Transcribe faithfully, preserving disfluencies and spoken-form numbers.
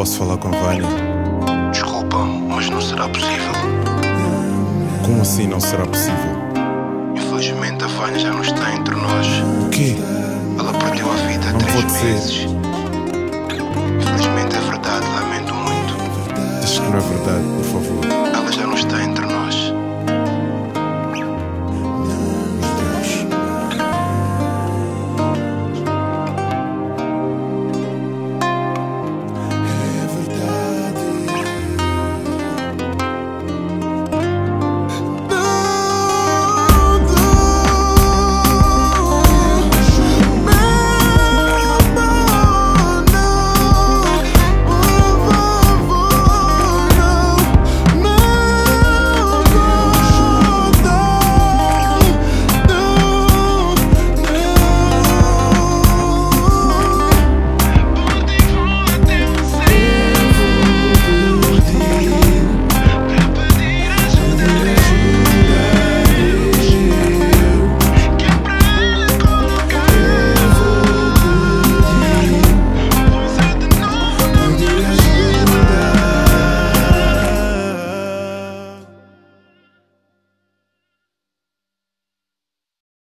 Posso falar com a Vânia? Desculpa, mas não será possível. Como assim não será possível? Infelizmente a Vânia já não está entre nós. O quê? Ela perdeu a vida há Não três pode ser. meses. Infelizmente é verdade, lamento muito. Diz que não é verdade, por favor. Ela já não está entre nós.